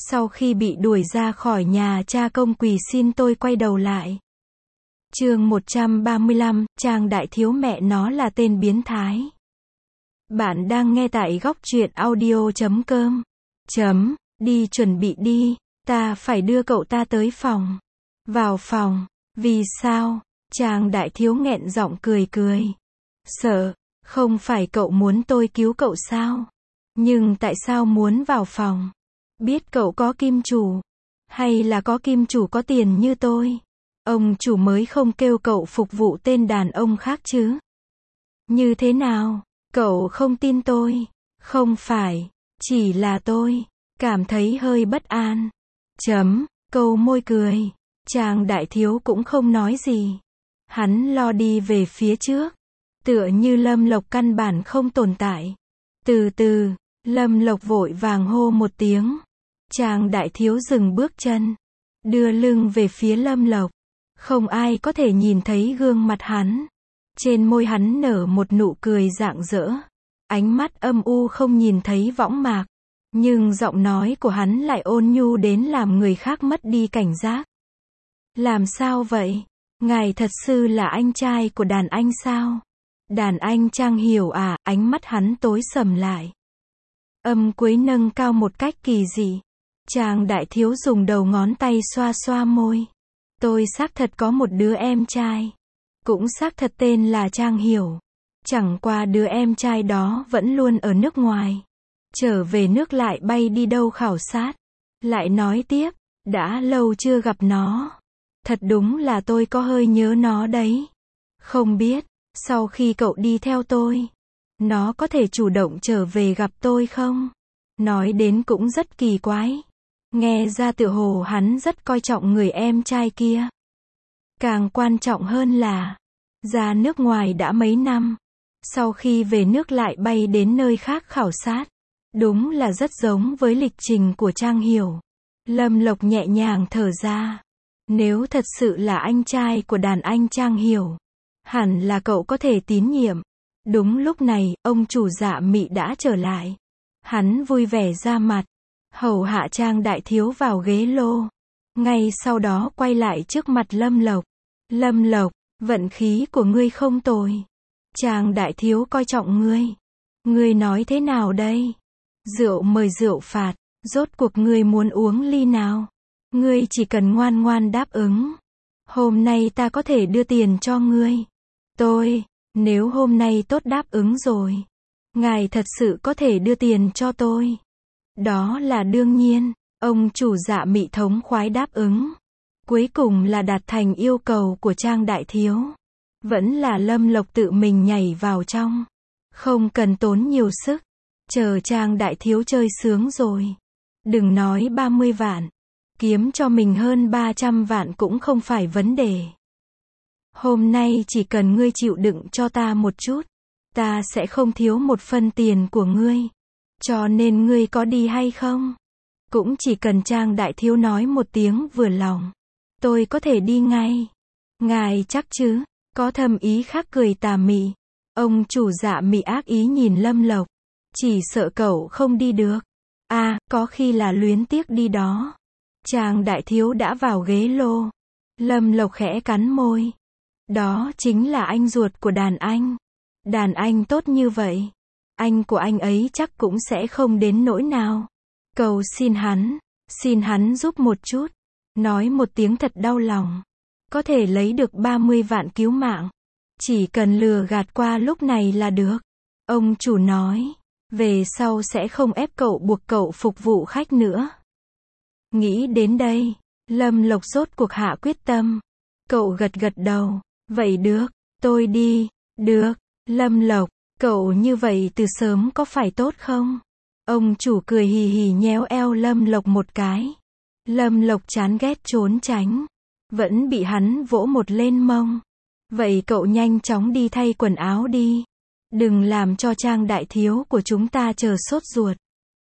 Sau khi bị đuổi ra khỏi nhà, cha công quỳ xin tôi quay đầu lại. Chương 135, Trang Đại Thiếu mẹ nó là tên biến thái. Bạn đang nghe tại góc truyện audio.com. Đi chuẩn bị đi, ta phải đưa cậu ta tới phòng. Vào phòng, vì sao? Trang Đại Thiếu nghẹn giọng cười cười. Sợ, không phải cậu muốn tôi cứu cậu sao? Nhưng tại sao muốn vào phòng? Biết cậu có kim chủ, hay là có kim chủ có tiền như tôi? Ông chủ mới không kêu cậu phục vụ tên đàn ông khác chứ? Như thế nào? Cậu không tin tôi? Không phải, chỉ là tôi cảm thấy hơi bất an. Câu môi cười. Trang Đại Thiếu cũng không nói gì. Hắn lo đi về phía trước, tựa như Lâm Lộc căn bản không tồn tại. Từ từ, Lâm Lộc vội vàng hô một tiếng. Trang Đại Thiếu dừng bước chân, đưa lưng về phía Lâm Lộc. Không ai có thể nhìn thấy gương mặt hắn. Trên môi hắn nở một nụ cười rạng rỡ. Ánh mắt âm u không nhìn thấy võng mạc. Nhưng giọng nói của hắn lại ôn nhu đến làm người khác mất đi cảnh giác. Làm sao vậy? Ngài thật sự là anh trai của đàn anh sao? Đàn anh Trang Hiểu à? Ánh mắt hắn tối sầm lại. Âm cuối nâng cao một cách kỳ dị. Trang Đại Thiếu dùng đầu ngón tay xoa xoa môi. Tôi xác thật có một đứa em trai. Cũng xác thật tên là Trang Hiểu. Chẳng qua đứa em trai đó vẫn luôn ở nước ngoài. Trở về nước lại bay đi đâu khảo sát. Lại nói tiếp, đã lâu chưa gặp nó. Thật đúng là tôi có hơi nhớ nó đấy. Không biết, sau khi cậu đi theo tôi, nó có thể chủ động trở về gặp tôi không? Nói đến cũng rất kỳ quái. Nghe ra tựa hồ hắn rất coi trọng người em trai kia. Càng quan trọng hơn là, ra nước ngoài đã mấy năm. Sau khi về nước lại bay đến nơi khác khảo sát. Đúng là rất giống với lịch trình của Trang Hiểu. Lâm Lộc nhẹ nhàng thở ra. Nếu thật sự là anh trai của đàn anh Trang Hiểu, hẳn là cậu có thể tín nhiệm. Đúng lúc này, ông chủ Dạ Mị đã trở lại. Hắn vui vẻ ra mặt, hầu hạ Trang Đại Thiếu vào ghế lô. Ngay sau đó quay lại trước mặt Lâm Lộc. Lâm Lộc, vận khí của ngươi không tồi. Trang Đại Thiếu coi trọng ngươi. Ngươi nói thế nào đây? Rượu mời rượu phạt, rốt cuộc ngươi muốn uống ly nào? Ngươi chỉ cần ngoan ngoan đáp ứng. Hôm nay ta có thể đưa tiền cho ngươi. Nếu hôm nay tốt đáp ứng rồi, ngài thật sự có thể đưa tiền cho tôi. Đó là đương nhiên, ông chủ Dạ Mị thống khoái đáp ứng. Cuối cùng là đạt thành yêu cầu của Trang Đại Thiếu. Vẫn là Lâm Lộc tự mình nhảy vào trong. Không cần tốn nhiều sức. Chờ Trang Đại Thiếu chơi sướng rồi. Đừng nói 30 vạn. Kiếm cho mình hơn 300 vạn cũng không phải vấn đề. Hôm nay chỉ cần ngươi chịu đựng cho ta một chút, ta sẽ không thiếu một phân tiền của ngươi. Cho nên ngươi có đi hay không? Cũng chỉ cần Trang Đại Thiếu nói một tiếng vừa lòng, tôi có thể đi ngay. Ngài chắc chứ? Có thâm ý khác cười tà mị. Ông chủ Dạ Mị ác ý nhìn Lâm Lộc. Chỉ sợ cậu không đi được. Có khi là luyến tiếc đi đó. Trang Đại Thiếu đã vào ghế lô. Lâm Lộc khẽ cắn môi. Đó chính là anh ruột của đàn anh. Đàn anh tốt như vậy, anh của anh ấy chắc cũng sẽ không đến nỗi nào. Cầu xin hắn giúp một chút. Nói một tiếng thật đau lòng. Có thể lấy được 30 vạn cứu mạng. Chỉ cần lừa gạt qua lúc này là được. Ông chủ nói, về sau sẽ không ép cậu buộc cậu phục vụ khách nữa. Nghĩ đến đây, Lâm Lộc rốt cuộc hạ quyết tâm. Cậu gật gật đầu. Vậy được, tôi đi. Được, Lâm Lộc, cậu như vậy từ sớm có phải tốt không? Ông chủ cười hì hì nhéo eo Lâm Lộc một cái. Lâm Lộc chán ghét trốn tránh. Vẫn bị hắn vỗ một lên mông. Vậy cậu nhanh chóng đi thay quần áo đi. Đừng làm cho Trang Đại Thiếu của chúng ta chờ sốt ruột.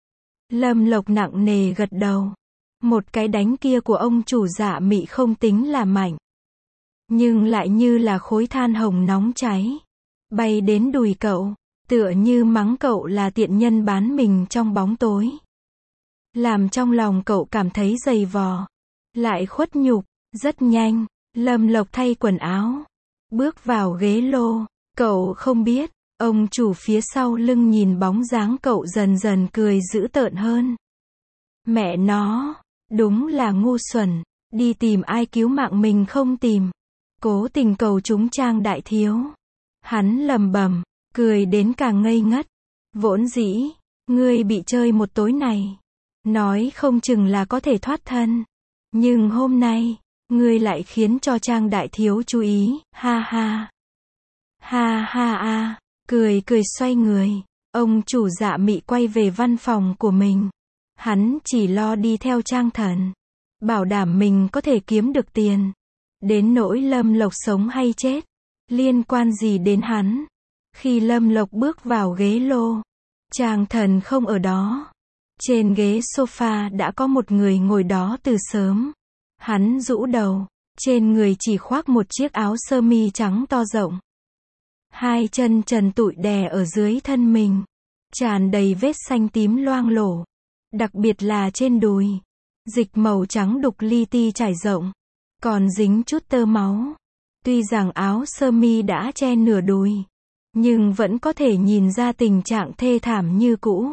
Lâm Lộc nặng nề gật đầu. Một cái đánh kia của ông chủ Dạ Mị không tính là mạnh. Nhưng lại như là khối than hồng nóng cháy. Bay đến đùi cậu. Tựa như mắng cậu là tiện nhân bán mình trong bóng tối. làm trong lòng cậu cảm thấy dày vò, lại khuất nhục. Rất nhanh, Lâm Lộc thay quần áo, bước vào ghế lô. Cậu không biết, ông chủ phía sau lưng nhìn bóng dáng cậu dần dần cười dữ tợn hơn. Mẹ nó, đúng là ngu xuẩn, đi tìm ai cứu mạng mình không tìm. Cố tình cầu chúng Trang đại thiếu. Hắn lầm bầm, cười đến càng ngây ngất. Vốn dĩ, ngươi bị chơi một tối này, nói không chừng là có thể thoát thân. Nhưng hôm nay, ngươi lại khiến cho Trang đại thiếu chú ý, ha ha. Ha ha a, cười cười xoay người. Ông chủ Dạ Mị quay về văn phòng của mình. Hắn chỉ lo đi theo Trang Thần, bảo đảm mình có thể kiếm được tiền. Đến nỗi Lâm Lộc sống hay chết, liên quan gì đến hắn. Khi Lâm Lộc bước vào ghế lô, Trang Thần không ở đó. Trên ghế sofa đã có một người ngồi đó từ sớm. Hắn rũ đầu, trên người chỉ khoác một chiếc áo sơ mi trắng to rộng. Hai chân trần trụi đè ở dưới thân mình, tràn đầy vết xanh tím loang lổ, đặc biệt là trên đùi. Dịch màu trắng đục li ti trải rộng, còn dính chút tơ máu. Tuy rằng áo sơ mi đã che nửa đùi, nhưng vẫn có thể nhìn ra tình trạng thê thảm như cũ.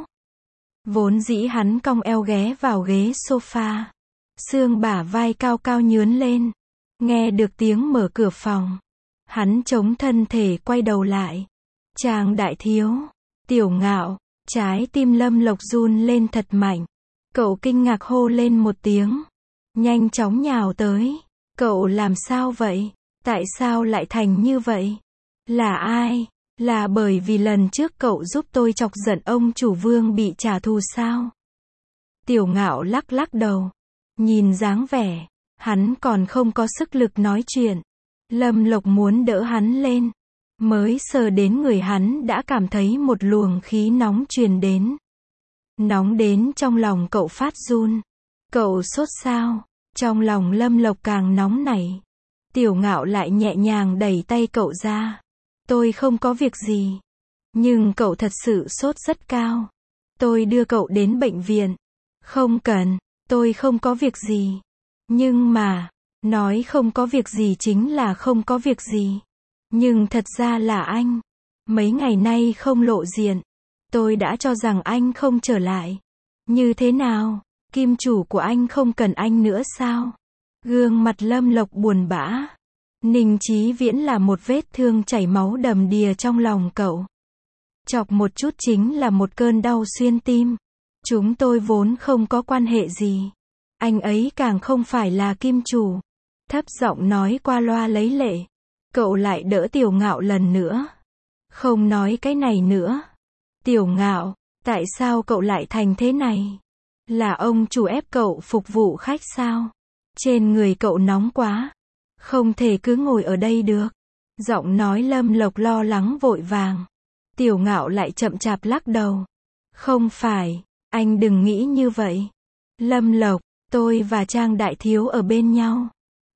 Vốn dĩ hắn cong eo ghé vào ghế sofa, xương bả vai cao cao nhướn lên. Nghe được tiếng mở cửa phòng, hắn chống thân thể quay đầu lại. Trang đại thiếu, Tiểu Ngạo. Trái tim Lâm Lộc run lên thật mạnh. Cậu kinh ngạc hô lên một tiếng, nhanh chóng nhào tới. Cậu làm sao vậy? Tại sao lại thành như vậy? Là ai? Là bởi vì lần trước cậu giúp tôi chọc giận ông chủ Vương bị trả thù sao? Tiểu Ngạo lắc lắc đầu. Nhìn dáng vẻ, hắn còn không có sức lực nói chuyện. Lâm Lộc muốn đỡ hắn lên, mới sờ đến người hắn đã cảm thấy một luồng khí nóng truyền đến. Nóng đến trong lòng cậu phát run. Cậu sốt sao? Trong lòng Lâm Lộc càng nóng nảy. Tiểu Ngạo lại nhẹ nhàng đẩy tay cậu ra. Tôi không có việc gì. Nhưng cậu thật sự sốt rất cao. Tôi đưa cậu đến bệnh viện. Không cần, tôi không có việc gì. Nhưng mà, nói không có việc gì chính là không có việc gì. Nhưng thật ra là anh. Mấy ngày nay không lộ diện. Tôi đã cho rằng anh không trở lại. Như thế nào? Kim chủ của anh không cần anh nữa sao? Gương mặt Lâm Lộc buồn bã. Ninh Chí Viễn là một vết thương chảy máu đầm đìa trong lòng cậu. Chọc một chút chính là một cơn đau xuyên tim. Chúng tôi vốn không có quan hệ gì. Anh ấy càng không phải là kim chủ. Thấp giọng nói qua loa lấy lệ. Cậu lại đỡ Tiểu Ngạo lần nữa. Không nói cái này nữa. Tiểu Ngạo, tại sao cậu lại thành thế này? Là ông chủ ép cậu phục vụ khách sao? Trên người cậu nóng quá. Không thể cứ ngồi ở đây được. Giọng nói Lâm Lộc lo lắng vội vàng. Tiểu Ngạo lại chậm chạp lắc đầu. Không phải, anh đừng nghĩ như vậy. Lâm Lộc, tôi và Trang đại thiếu ở bên nhau.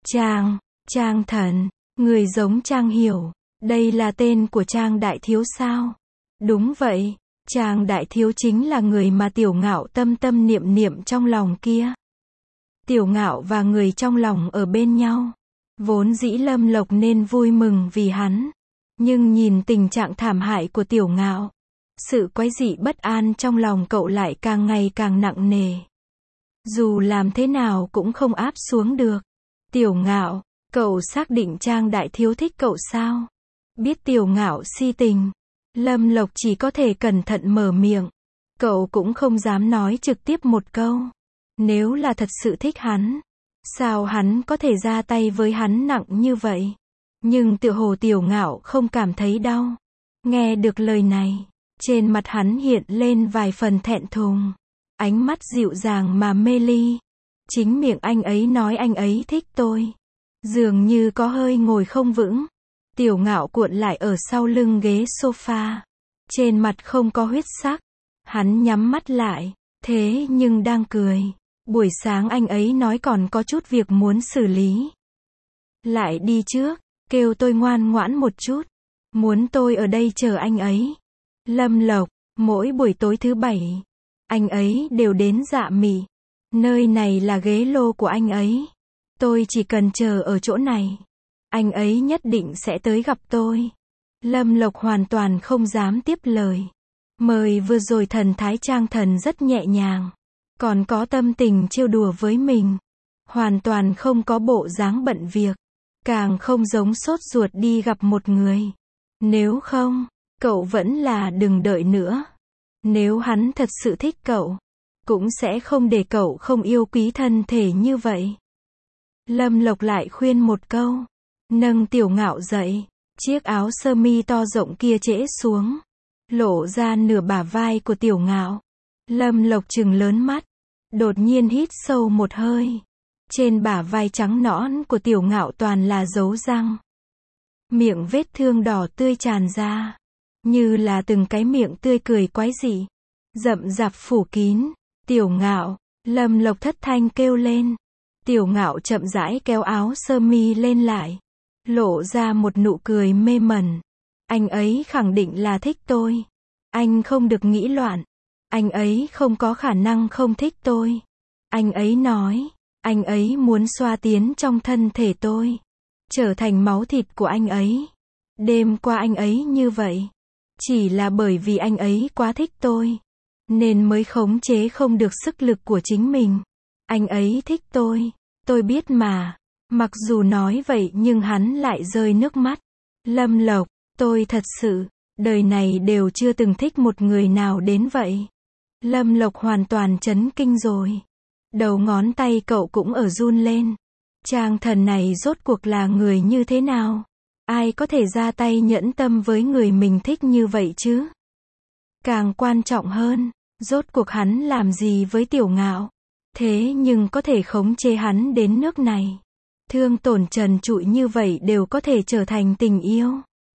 Trang Thần, người giống Trang Hiểu. Đây là tên của Trang đại thiếu sao? Đúng vậy, Trang đại thiếu chính là người mà Tiểu Ngạo tâm tâm niệm niệm trong lòng kia. Tiểu Ngạo và người trong lòng ở bên nhau. Vốn dĩ Lâm Lộc nên vui mừng vì hắn. Nhưng nhìn tình trạng thảm hại của Tiểu Ngạo, sự quái dị bất an trong lòng cậu lại càng ngày càng nặng nề. Dù làm thế nào cũng không áp xuống được. Tiểu Ngạo, cậu xác định Trang đại thiếu thích cậu sao? Biết Tiểu Ngạo si tình, Lâm Lộc chỉ có thể cẩn thận mở miệng. Cậu cũng không dám nói trực tiếp một câu. Nếu là thật sự thích hắn, sao hắn có thể ra tay với hắn nặng như vậy? Nhưng tựa hồ Tiểu Ngạo không cảm thấy đau. Nghe được lời này, trên mặt hắn hiện lên vài phần thẹn thùng. Ánh mắt dịu dàng mà mê ly. Chính miệng anh ấy nói anh ấy thích tôi. Dường như có hơi ngồi không vững. Tiểu Ngạo cuộn lại ở sau lưng ghế sofa. Trên mặt không có huyết sắc. Hắn nhắm mắt lại. Thế nhưng đang cười. Buổi sáng anh ấy nói còn có chút việc muốn xử lý. Lại đi trước. Kêu tôi ngoan ngoãn một chút. Muốn tôi ở đây chờ anh ấy. Lâm Lộc, mỗi buổi tối thứ bảy, Anh ấy đều đến Dạ Mị. Nơi này là ghế lô của anh ấy. Tôi chỉ cần chờ ở chỗ này. Anh ấy nhất định sẽ tới gặp tôi. Lâm Lộc hoàn toàn không dám tiếp lời. Mời vừa rồi thần thái Trang Thần rất nhẹ nhàng. Còn có tâm tình trêu đùa với mình. Hoàn toàn không có bộ dáng bận việc. Càng không giống sốt ruột đi gặp một người. Nếu không, cậu vẫn là đừng đợi nữa. Nếu hắn thật sự thích cậu, cũng sẽ không để cậu không yêu quý thân thể như vậy. Lâm Lộc lại khuyên một câu. Nâng Tiểu Ngạo dậy. Chiếc áo sơ mi to rộng kia trễ xuống. Lộ ra nửa bả vai của Tiểu Ngạo. Lâm Lộc trừng lớn mắt. Đột nhiên hít sâu một hơi. Trên bả vai trắng nõn của Tiểu Ngạo toàn là dấu răng. Miệng vết thương đỏ tươi tràn ra. Như là từng cái miệng tươi cười quái dị. Rậm rạp phủ kín. Tiểu Ngạo. Lâm Lộc thất thanh kêu lên. Tiểu Ngạo chậm rãi kéo áo sơ mi lên lại. Lộ ra một nụ cười mê mẩn. Anh ấy khẳng định là thích tôi. Anh không được nghĩ loạn. Anh ấy không có khả năng không thích tôi. Anh ấy nói. Anh ấy muốn xoa tiến trong thân thể tôi. Trở thành máu thịt của anh ấy. Đêm qua anh ấy như vậy. Chỉ là bởi vì anh ấy quá thích tôi. Nên mới khống chế không được sức lực của chính mình. Anh ấy thích tôi biết mà. Mặc dù nói vậy nhưng hắn lại rơi nước mắt. Lâm Lộc, tôi thật sự, đời này đều chưa từng thích một người nào đến vậy. Lâm Lộc hoàn toàn chấn kinh rồi. Đầu ngón tay cậu cũng ở run lên. Trang Thần này rốt cuộc là người như thế nào? Ai có thể ra tay nhẫn tâm với người mình thích như vậy chứ? Càng quan trọng hơn, rốt cuộc hắn làm gì với Tiểu Ngạo? Thế nhưng có thể khống chế hắn đến nước này. Thương tổn trần trụi như vậy đều có thể trở thành tình yêu.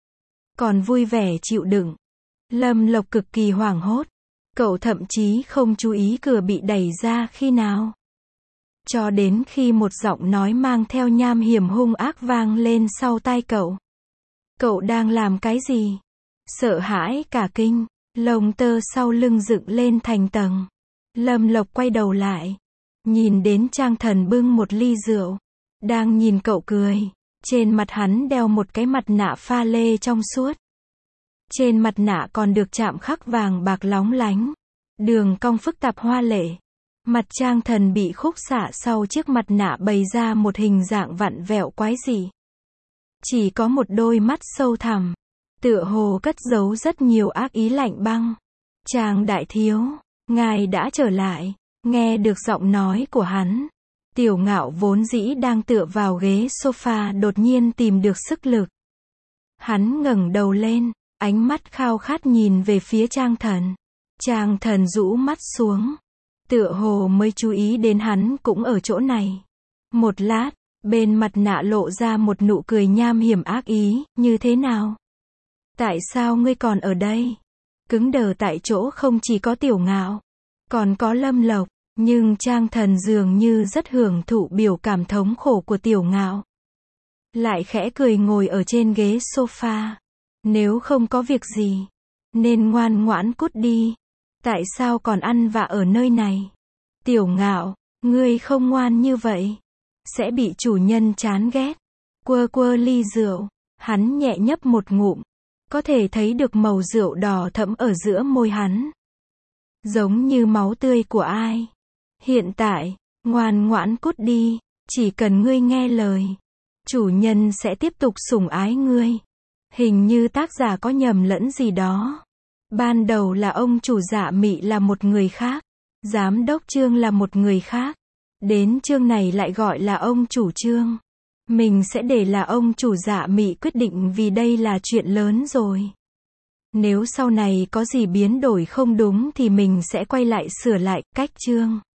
Còn vui vẻ chịu đựng. Lâm Lộc cực kỳ hoảng hốt. Cậu thậm chí không chú ý cửa bị đẩy ra khi nào. Cho đến khi một giọng nói mang theo nham hiểm hung ác vang lên sau tai cậu. Cậu đang làm cái gì? Sợ hãi cả kinh, lông tơ sau lưng dựng lên thành tầng. Lâm Lộc quay đầu lại. Nhìn đến Trang Thần bưng một ly rượu. Đang nhìn cậu cười. Trên mặt hắn đeo một cái mặt nạ pha lê trong suốt. Trên mặt nạ còn được chạm khắc vàng bạc lóng lánh. Đường cong phức tạp hoa lệ. Mặt Trang Thần bị khúc xạ sau chiếc mặt nạ bày ra một hình dạng vặn vẹo quái dị. Chỉ có một đôi mắt sâu thẳm. Tựa hồ cất giấu rất nhiều ác ý lạnh băng. Chàng đại thiếu, ngài đã trở lại. Nghe được giọng nói của hắn. Tiểu Ngạo vốn dĩ đang tựa vào ghế sofa đột nhiên tìm được sức lực. Hắn ngẩng đầu lên, ánh mắt khao khát nhìn về phía Trang Thần. Trang Thần rũ mắt xuống. Tựa hồ mới chú ý đến hắn cũng ở chỗ này. Một lát, bên mặt nạ lộ ra một nụ cười nham hiểm ác ý, như thế nào? Tại sao ngươi còn ở đây? Cứng đờ tại chỗ không chỉ có Tiểu Ngạo, còn có Lâm Lộc, nhưng Trang Thần dường như rất hưởng thụ biểu cảm thống khổ của Tiểu Ngạo. Lại khẽ cười ngồi ở trên ghế sofa. Nếu không có việc gì, nên ngoan ngoãn cút đi. Tại sao còn ăn vạ ở nơi này? Tiểu Ngạo, ngươi không ngoan như vậy, sẽ bị chủ nhân chán ghét. Quơ quơ ly rượu, hắn nhẹ nhấp một ngụm. Có thể thấy được màu rượu đỏ thẫm ở giữa môi hắn. Giống như máu tươi của ai. Hiện tại, ngoan ngoãn cút đi, chỉ cần ngươi nghe lời. Chủ nhân sẽ tiếp tục sủng ái ngươi. Hình như tác giả có nhầm lẫn gì đó. Ban đầu là ông chủ Dạ Mị là một người khác. Giám đốc Trương là một người khác. Đến chương này lại gọi là ông chủ Trương. Mình sẽ để là ông chủ Dạ Mị quyết định vì đây là chuyện lớn rồi. Nếu sau này có gì biến đổi không đúng thì mình sẽ quay lại sửa lại cách chương.